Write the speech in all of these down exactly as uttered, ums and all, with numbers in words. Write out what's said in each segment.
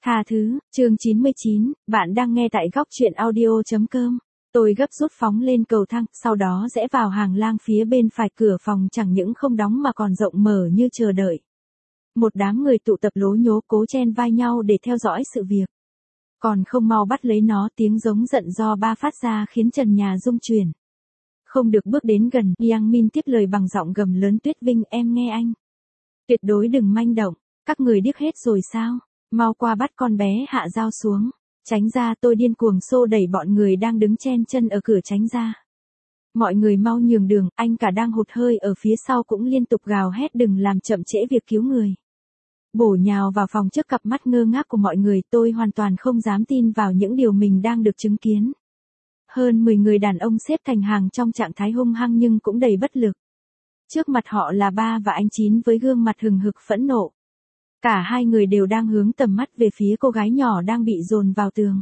Tha thứ, chương chín mươi chín, bạn đang nghe tại góc truyện audio.com. Tôi gấp rút phóng lên cầu thang, sau đó rẽ vào hàng lang phía bên phải cửa phòng chẳng những không đóng mà còn rộng mở như chờ đợi. Một đám người tụ tập lố nhố cố chen vai nhau để theo dõi sự việc. Còn không mau bắt lấy nó, tiếng giống giận do ba phát ra khiến trần nhà rung chuyển. Không được bước đến gần, Yang Min tiếp lời bằng giọng gầm lớn, Tuyết Vinh, em nghe anh. Tuyệt đối đừng manh động, các người điếc hết rồi sao? Mau qua bắt con bé Hạ Giao xuống. Tránh ra, tôi điên cuồng xô đẩy bọn người đang đứng chen chân ở cửa tránh ra. Mọi người mau nhường đường, anh cả đang hụt hơi ở phía sau cũng liên tục gào hét đừng làm chậm trễ việc cứu người. Bổ nhào vào phòng trước cặp mắt ngơ ngác của mọi người, tôi hoàn toàn không dám tin vào những điều mình đang được chứng kiến. Hơn mười người đàn ông xếp thành hàng trong trạng thái hung hăng nhưng cũng đầy bất lực. Trước mặt họ là ba và anh Chín với gương mặt hừng hực phẫn nộ. Cả hai người đều đang hướng tầm mắt về phía cô gái nhỏ đang bị dồn vào tường.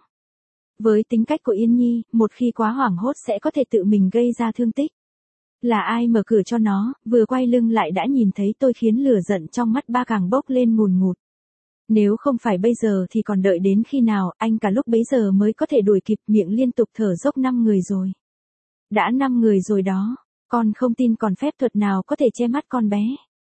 Với tính cách của Yên Nhi, một khi quá hoảng hốt sẽ có thể tự mình gây ra thương tích. Là ai mở cửa cho nó, vừa quay lưng lại đã nhìn thấy tôi khiến lửa giận trong mắt ba càng bốc lên ngùn ngụt. Nếu không phải bây giờ thì còn đợi đến khi nào, anh cả lúc bấy giờ mới có thể đuổi kịp, miệng liên tục thở dốc năm người rồi. Đã năm người rồi đó, con không tin còn phép thuật nào có thể che mắt con bé.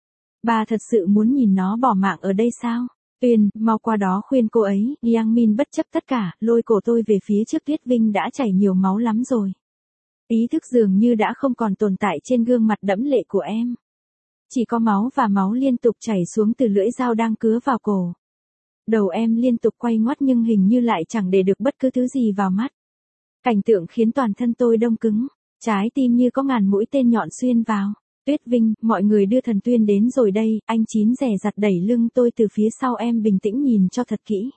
Bà thật sự muốn nhìn nó bỏ mạng ở đây sao? Tuyền, mau qua đó khuyên cô ấy. Yang Min bất chấp tất cả, lôi cổ tôi về phía trước. Tuyết Vinh đã chảy nhiều máu lắm rồi. Ý thức dường như đã không còn tồn tại trên gương mặt đẫm lệ của em. Chỉ có máu và máu liên tục chảy xuống từ lưỡi dao đang cứa vào cổ. Đầu em liên tục quay ngoắt nhưng hình như lại chẳng để được bất cứ thứ gì vào mắt. Cảnh tượng khiến toàn thân tôi đông cứng, trái tim như có ngàn mũi tên nhọn xuyên vào. Tuyết Vinh, mọi người đưa thần Tuyên đến rồi đây, anh Chín dè dặt đẩy lưng tôi từ phía sau, em bình tĩnh nhìn cho thật kỹ.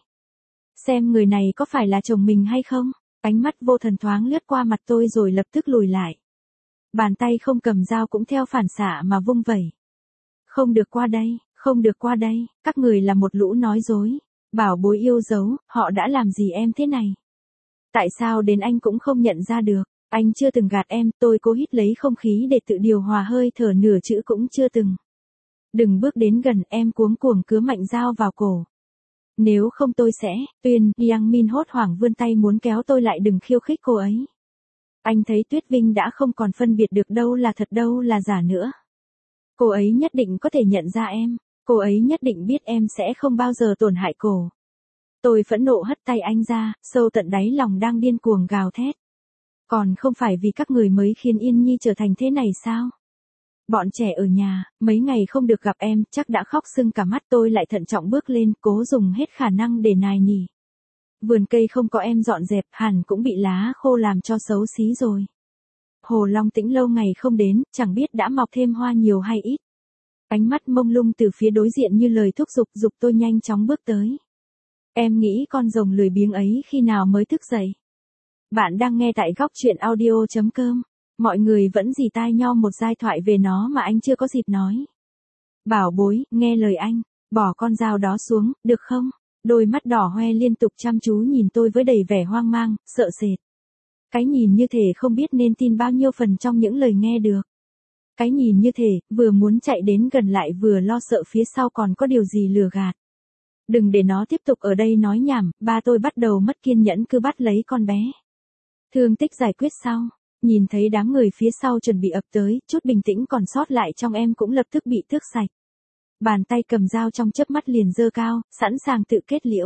Xem người này có phải là chồng mình hay không? Ánh mắt vô thần thoáng lướt qua mặt tôi rồi lập tức lùi lại. Bàn tay không cầm dao cũng theo phản xạ mà vung vẩy. Không được qua đây, không được qua đây, các người là một lũ nói dối. Bảo bối yêu dấu, họ đã làm gì em thế này? Tại sao đến anh cũng không nhận ra được? Anh chưa từng gạt em, tôi cố hít lấy không khí để tự điều hòa hơi thở, nửa chữ cũng chưa từng. Đừng bước đến gần, em cuống cuồng cứa mạnh dao vào cổ. Nếu không tôi sẽ, Tuyên, Yang Min hốt hoảng vươn tay muốn kéo tôi lại, đừng khiêu khích cô ấy. Anh thấy Tuyết Vinh đã không còn phân biệt được đâu là thật đâu là giả nữa. Cô ấy nhất định có thể nhận ra em, cô ấy nhất định biết em sẽ không bao giờ tổn hại cổ. Tôi phẫn nộ hất tay anh ra, sâu tận đáy lòng đang điên cuồng gào thét. Còn không phải vì các người mới khiến Yên Nhi trở thành thế này sao? Bọn trẻ ở nhà, mấy ngày không được gặp em, chắc đã khóc sưng cả mắt. Tôi lại thận trọng bước lên, cố dùng hết khả năng để nài nỉ. Vườn cây không có em dọn dẹp, hẳn cũng bị lá khô làm cho xấu xí rồi. Hồ Long Tĩnh lâu ngày không đến, chẳng biết đã mọc thêm hoa nhiều hay ít. Ánh mắt mông lung từ phía đối diện như lời thúc giục, giục tôi nhanh chóng bước tới. Em nghĩ con rồng lười biếng ấy khi nào mới thức dậy? Bạn đang nghe tại góc truyện audio.com. Mọi người vẫn rì tai nhau một giai thoại về nó mà anh chưa có dịp nói. Bảo bối, nghe lời anh, bỏ con dao đó xuống, được không? Đôi mắt đỏ hoe liên tục chăm chú nhìn tôi với đầy vẻ hoang mang, sợ sệt. Cái nhìn như thể không biết nên tin bao nhiêu phần trong những lời nghe được. Cái nhìn như thể, vừa muốn chạy đến gần lại vừa lo sợ phía sau còn có điều gì lừa gạt. Đừng để nó tiếp tục ở đây nói nhảm, ba tôi bắt đầu mất kiên nhẫn cứ bắt lấy con bé. Thương tích giải quyết sau, nhìn thấy đám người phía sau chuẩn bị ập tới, chút bình tĩnh còn sót lại trong em cũng lập tức bị tước sạch. Bàn tay cầm dao trong chớp mắt liền giơ cao, sẵn sàng tự kết liễu.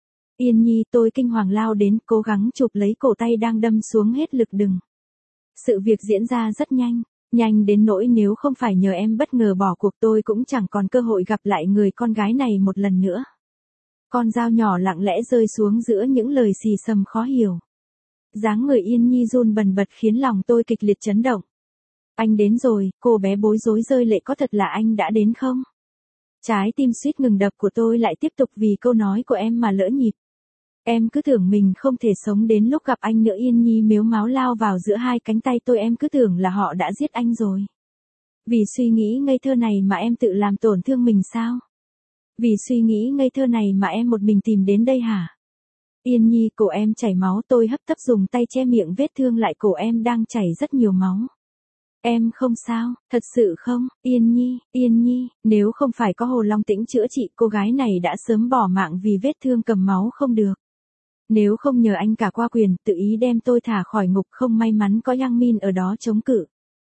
Yên Nhi, tôi kinh hoàng lao đến, cố gắng chụp lấy cổ tay đang đâm xuống hết lực đừng. Sự việc diễn ra rất nhanh, nhanh đến nỗi nếu không phải nhờ em bất ngờ bỏ cuộc tôi cũng chẳng còn cơ hội gặp lại người con gái này một lần nữa. Con dao nhỏ lặng lẽ rơi xuống giữa những lời xì xầm khó hiểu. Dáng người Yên Nhi run bần bật khiến lòng tôi kịch liệt chấn động. Anh đến rồi, cô bé bối rối rơi lệ, có thật là anh đã đến không? Trái tim suýt ngừng đập của tôi lại tiếp tục vì câu nói của em mà lỡ nhịp. Em cứ tưởng mình không thể sống đến lúc gặp anh nữa. Yên Nhi mếu máo lao vào giữa hai cánh tay tôi, em cứ tưởng là họ đã giết anh rồi. Vì suy nghĩ ngây thơ này mà em tự làm tổn thương mình sao? Vì suy nghĩ ngây thơ này mà em một mình tìm đến đây hả? Yên Nhi, cổ em chảy máu, tôi hấp tấp dùng tay che miệng vết thương lại, cổ em đang chảy rất nhiều máu. Em không sao, thật sự không, Yên Nhi, Yên Nhi, nếu không phải có Hồ Long Tĩnh chữa trị cô gái này đã sớm bỏ mạng vì vết thương cầm máu không được. Nếu không nhờ anh cả qua quyền tự ý đem tôi thả khỏi ngục không may mắn có Yang Min ở đó chống cự.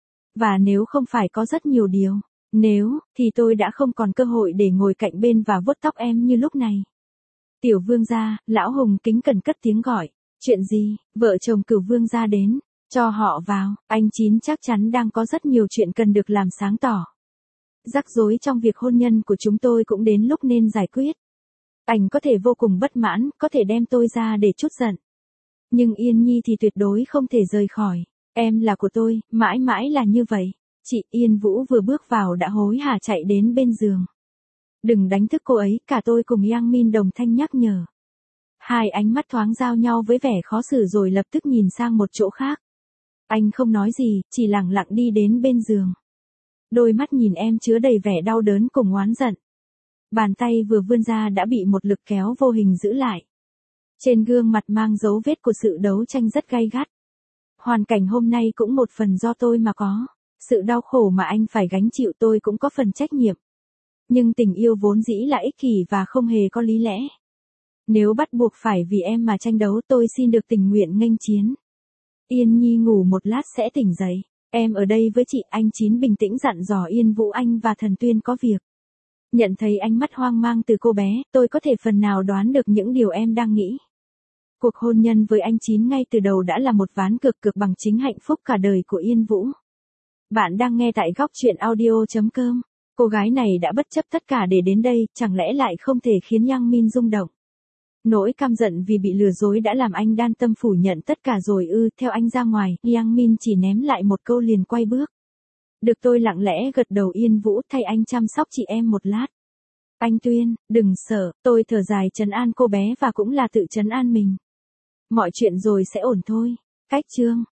Và nếu không phải có rất nhiều điều, nếu, thì tôi đã không còn cơ hội để ngồi cạnh bên và vuốt tóc em như lúc này. Tiểu vương gia, lão Hùng kính cẩn cất tiếng gọi. Chuyện gì, vợ chồng Cửu vương gia đến, cho họ vào, anh Chín chắc chắn đang có rất nhiều chuyện cần được làm sáng tỏ. Rắc rối trong việc hôn nhân của chúng tôi cũng đến lúc nên giải quyết. Anh có thể vô cùng bất mãn, có thể đem tôi ra để trút giận. Nhưng Yên Nhi thì tuyệt đối không thể rời khỏi. Em là của tôi, mãi mãi là như vậy. Chị Yên Vũ vừa bước vào đã hối hả chạy đến bên giường. Đừng đánh thức cô ấy, cả tôi cùng Yang Min đồng thanh nhắc nhở. Hai ánh mắt thoáng giao nhau với vẻ khó xử rồi lập tức nhìn sang một chỗ khác. Anh không nói gì, chỉ lặng lặng đi đến bên giường. Đôi mắt nhìn em chứa đầy vẻ đau đớn cùng oán giận. Bàn tay vừa vươn ra đã bị một lực kéo vô hình giữ lại. Trên gương mặt mang dấu vết của sự đấu tranh rất gay gắt. Hoàn cảnh hôm nay cũng một phần do tôi mà có. Sự đau khổ mà anh phải gánh chịu tôi cũng có phần trách nhiệm. Nhưng tình yêu vốn dĩ là ích kỷ và không hề có lý lẽ. Nếu bắt buộc phải vì em mà tranh đấu tôi xin được tình nguyện nghênh chiến. Yên Nhi ngủ một lát sẽ tỉnh dậy. Em ở đây với chị. Anh Chín bình tĩnh dặn dò Yên Vũ anh và Thần Tuyên có việc. Nhận thấy ánh mắt hoang mang từ cô bé, tôi có thể phần nào đoán được những điều em đang nghĩ. Cuộc hôn nhân với anh Chín ngay từ đầu đã là một ván cược cược bằng chính hạnh phúc cả đời của Yên Vũ. Bạn đang nghe tại góc truyện audio chấm com. Cô gái này đã bất chấp tất cả để đến đây, chẳng lẽ lại không thể khiến Yang Min rung động. Nỗi căm giận vì bị lừa dối đã làm anh đan tâm phủ nhận tất cả rồi ư, theo anh ra ngoài, Yang Min chỉ ném lại một câu liền quay bước. Được tôi lặng lẽ gật đầu. Yên Vũ thay anh chăm sóc chị em một lát. Anh Tuyên, đừng sợ, tôi thở dài trấn an cô bé và cũng là tự trấn an mình. Mọi chuyện rồi sẽ ổn thôi. Cách chương